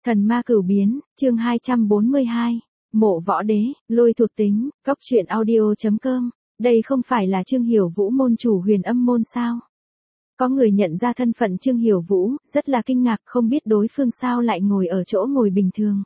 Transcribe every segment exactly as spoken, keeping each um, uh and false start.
Thần ma cửu biến, chương hai trăm bốn mươi hai. Mộ võ đế, lôi thuộc tính, góc truyện audio.com. Đây không phải là Trương Hiểu Vũ môn chủ Huyền Âm môn sao? Có người nhận ra thân phận Trương Hiểu Vũ, rất là kinh ngạc không biết đối phương sao lại ngồi ở chỗ ngồi bình thường.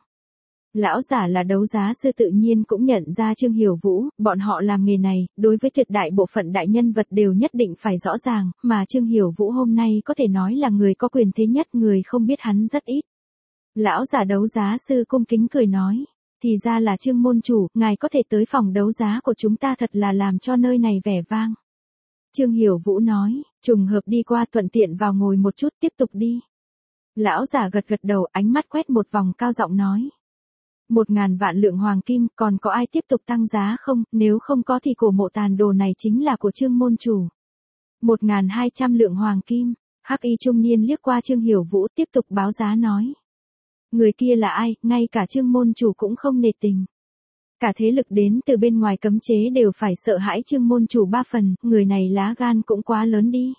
Lão giả là đấu giá sư tự nhiên cũng nhận ra Trương Hiểu Vũ, bọn họ làm nghề này, đối với tuyệt đại bộ phận đại nhân vật đều nhất định phải rõ ràng, mà Trương Hiểu Vũ hôm nay có thể nói là người có quyền thế nhất, người không biết hắn rất ít. Lão giả đấu giá sư cung kính cười nói, thì ra là Trương môn chủ, ngài có thể tới phòng đấu giá của chúng ta thật là làm cho nơi này vẻ vang. Trương Hiểu Vũ nói, trùng hợp đi qua thuận tiện vào ngồi một chút tiếp tục đi. Lão giả gật gật đầu, ánh mắt quét một vòng cao giọng nói. Một ngàn vạn lượng hoàng kim, còn có ai tiếp tục tăng giá không, nếu không có thì cổ mộ tàn đồ này chính là của Trương môn chủ. Một ngàn hai trăm lượng hoàng kim, hắc y trung niên liếc qua Trương Hiểu Vũ tiếp tục báo giá nói. Người kia là ai, ngay cả Trương môn chủ cũng không nể tình. Cả thế lực đến từ bên ngoài cấm chế đều phải sợ hãi Trương môn chủ ba phần, người này lá gan cũng quá lớn đi.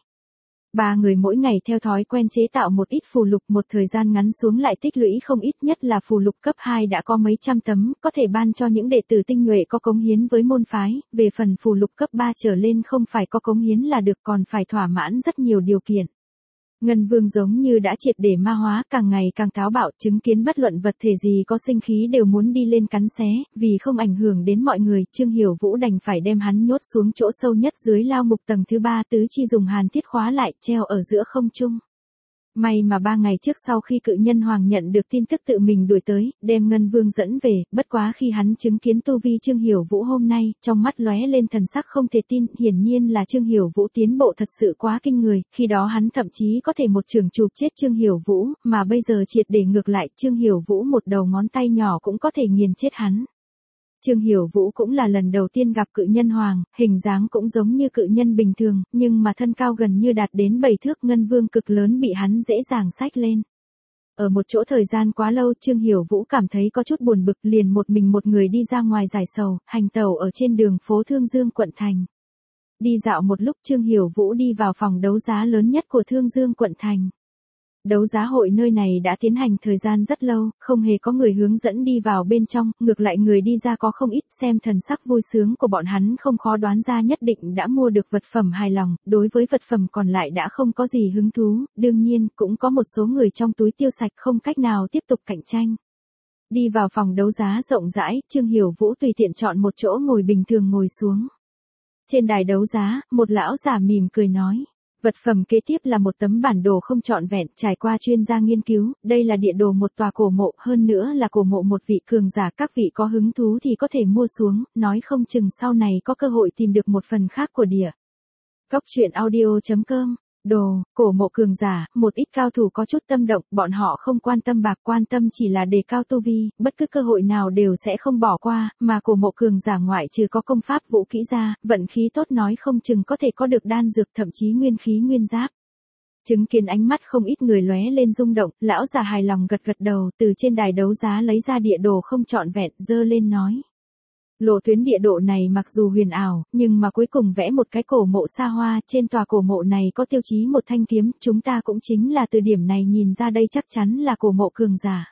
Ba người mỗi ngày theo thói quen chế tạo một ít phù lục, một thời gian ngắn xuống lại tích lũy không ít, nhất là phù lục cấp hai đã có mấy trăm tấm, có thể ban cho những đệ tử tinh nhuệ có cống hiến với môn phái, về phần phù lục cấp ba trở lên không phải có cống hiến là được, còn phải thỏa mãn rất nhiều điều kiện. Ngân Vương giống như đã triệt để ma hóa, càng ngày càng táo bạo, chứng kiến bất luận vật thể gì có sinh khí đều muốn đi lên cắn xé, vì không ảnh hưởng đến mọi người, Trương Hiểu Vũ đành phải đem hắn nhốt xuống chỗ sâu nhất dưới lao ngục tầng thứ ba, tứ chi dùng hàn thiết khóa lại, treo ở giữa không trung. May mà ba ngày trước sau khi cự nhân hoàng nhận được tin tức tự mình đuổi tới, đem Ngân Vương dẫn về, bất quá khi hắn chứng kiến tu vi Trương Hiểu Vũ hôm nay, trong mắt lóe lên thần sắc không thể tin, hiển nhiên là Trương Hiểu Vũ tiến bộ thật sự quá kinh người, khi đó hắn thậm chí có thể một chưởng chụp chết Trương Hiểu Vũ, mà bây giờ triệt để ngược lại, Trương Hiểu Vũ một đầu ngón tay nhỏ cũng có thể nghiền chết hắn. Trương Hiểu Vũ cũng là lần đầu tiên gặp cự nhân hoàng, hình dáng cũng giống như cự nhân bình thường, nhưng mà thân cao gần như đạt đến bảy thước, Ngân Vương cực lớn bị hắn dễ dàng xách lên. Ở một chỗ thời gian quá lâu, Trương Hiểu Vũ cảm thấy có chút buồn bực, liền một mình một người đi ra ngoài giải sầu, hành tẩu ở trên đường phố Thương Dương quận thành. Đi dạo một lúc, Trương Hiểu Vũ đi vào phòng đấu giá lớn nhất của Thương Dương quận thành. Đấu giá hội nơi này đã tiến hành thời gian rất lâu, không hề có người hướng dẫn đi vào bên trong, ngược lại người đi ra có không ít, xem thần sắc vui sướng của bọn hắn không khó đoán ra nhất định đã mua được vật phẩm hài lòng, đối với vật phẩm còn lại đã không có gì hứng thú, đương nhiên cũng có một số người trong túi tiêu sạch không cách nào tiếp tục cạnh tranh. Đi vào phòng đấu giá rộng rãi, Trương Hiểu Vũ tùy tiện chọn một chỗ ngồi bình thường ngồi xuống. Trên đài đấu giá, một lão già mỉm cười nói. Vật phẩm kế tiếp là một tấm bản đồ không trọn vẹn, trải qua chuyên gia nghiên cứu, đây là địa đồ một tòa cổ mộ, hơn nữa là cổ mộ một vị cường giả, các vị có hứng thú thì có thể mua xuống, nói không chừng sau này có cơ hội tìm được một phần khác của địa. Góc truyện audio.com. Đồ, cổ mộ cường giả, một ít cao thủ có chút tâm động, bọn họ không quan tâm bạc, quan tâm chỉ là đề cao tu vi, bất cứ cơ hội nào đều sẽ không bỏ qua, mà cổ mộ cường giả ngoại trừ có công pháp vũ kỹ ra, vận khí tốt nói không chừng có thể có được đan dược, thậm chí nguyên khí nguyên giáp. Chứng kiến ánh mắt không ít người lóe lên rung động, lão già hài lòng gật gật đầu, từ trên đài đấu giá lấy ra địa đồ không trọn vẹn, giơ lên nói. Lộ tuyến địa độ này mặc dù huyền ảo, nhưng mà cuối cùng vẽ một cái cổ mộ xa hoa, trên tòa cổ mộ này có tiêu chí một thanh kiếm, chúng ta cũng chính là từ điểm này nhìn ra đây chắc chắn là cổ mộ cường giả.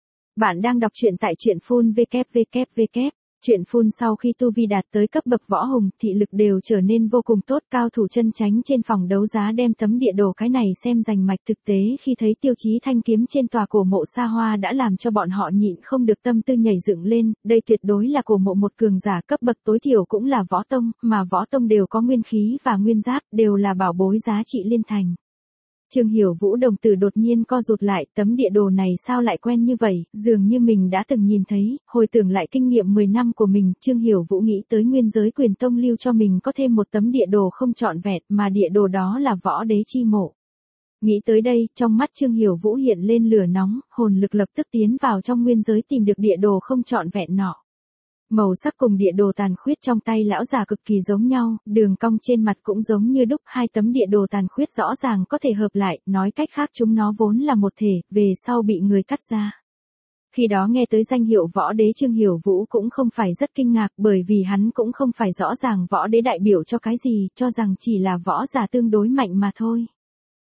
Bạn đang đọc truyện tại truyện phun vê kép vê kép vê kép. Truyện phun sau khi tu vi đạt tới cấp bậc võ hùng, thị lực đều trở nên vô cùng tốt, cao thủ chân chánh trên phòng đấu giá đem tấm địa đồ cái này xem rành mạch, thực tế khi thấy tiêu chí thanh kiếm trên tòa cổ mộ xa hoa đã làm cho bọn họ nhịn không được tâm tư nhảy dựng lên, đây tuyệt đối là cổ mộ một cường giả cấp bậc tối thiểu cũng là võ tông, mà võ tông đều có nguyên khí và nguyên giáp, đều là bảo bối giá trị liên thành. Trương Hiểu Vũ đồng tử đột nhiên co rụt lại, tấm địa đồ này sao lại quen như vậy, dường như mình đã từng nhìn thấy, hồi tưởng lại kinh nghiệm mười năm của mình, Trương Hiểu Vũ nghĩ tới nguyên giới quyền tông lưu cho mình có thêm một tấm địa đồ không trọn vẹn, mà địa đồ đó là võ đế chi mộ. Nghĩ tới đây, trong mắt Trương Hiểu Vũ hiện lên lửa nóng, hồn lực lập tức tiến vào trong nguyên giới tìm được địa đồ không trọn vẹn nọ. Màu sắc cùng địa đồ tàn khuyết trong tay lão già cực kỳ giống nhau, đường cong trên mặt cũng giống như đúc, hai tấm địa đồ tàn khuyết rõ ràng có thể hợp lại, nói cách khác chúng nó vốn là một thể, về sau bị người cắt ra. Khi đó nghe tới danh hiệu võ đế, Trương Hiểu Vũ cũng không phải rất kinh ngạc, bởi vì hắn cũng không phải rõ ràng võ đế đại biểu cho cái gì, cho rằng chỉ là võ giả tương đối mạnh mà thôi.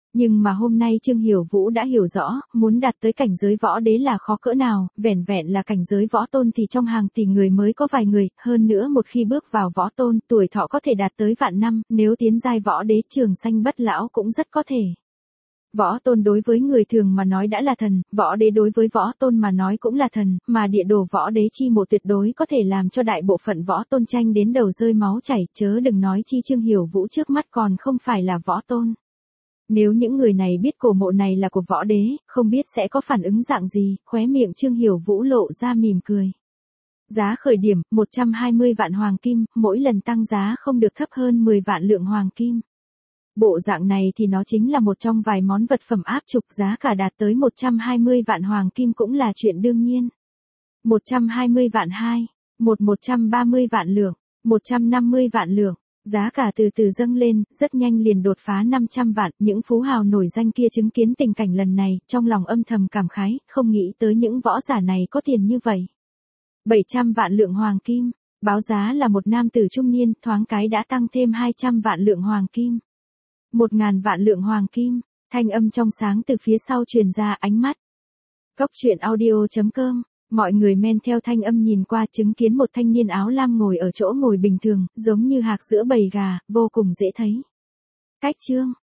Nhưng mà hôm nay Trương Hiểu Vũ đã hiểu rõ, muốn đạt tới cảnh giới võ đế là khó cỡ nào, vẻn vẹn là cảnh giới võ tôn thì trong hàng tỷ người mới có vài người, hơn nữa một khi bước vào võ tôn, tuổi thọ có thể đạt tới vạn năm, nếu tiến giai võ đế trường sanh bất lão cũng rất có thể. Võ tôn đối với người thường mà nói đã là thần, võ đế đối với võ tôn mà nói cũng là thần, mà địa đồ võ đế chi một tuyệt đối có thể làm cho đại bộ phận võ tôn tranh đến đầu rơi máu chảy, chớ đừng nói chi Trương Hiểu Vũ trước mắt còn không phải là võ tôn. Nếu những người này biết cổ mộ này là của võ đế, không biết sẽ có phản ứng dạng gì, khóe miệng Trương Hiểu Vũ lộ ra mỉm cười. Giá khởi điểm, một trăm hai mươi vạn hoàng kim, mỗi lần tăng giá không được thấp hơn mười vạn lượng hoàng kim. Bộ dạng này thì nó chính là một trong vài món vật phẩm áp trục, giá cả đạt tới một trăm hai mươi vạn hoàng kim cũng là chuyện đương nhiên. một trăm hai mươi vạn hai, một một trăm ba mươi vạn lượng, một trăm năm mươi vạn lượng. Giá cả từ từ dâng lên, rất nhanh liền đột phá năm trăm vạn, những phú hào nổi danh kia chứng kiến tình cảnh lần này, trong lòng âm thầm cảm khái, không nghĩ tới những võ giả này có tiền như vậy. bảy trăm vạn lượng hoàng kim, báo giá là một nam tử trung niên, thoáng cái đã tăng thêm hai trăm vạn lượng hoàng kim. một ngàn vạn lượng hoàng kim, thanh âm trong sáng từ phía sau truyền ra ánh mắt. Cốc truyện audio chấm com. Mọi người men theo thanh âm nhìn qua chứng kiến một thanh niên áo lam ngồi ở chỗ ngồi bình thường, giống như hạc giữa bầy gà, vô cùng dễ thấy. Cách chương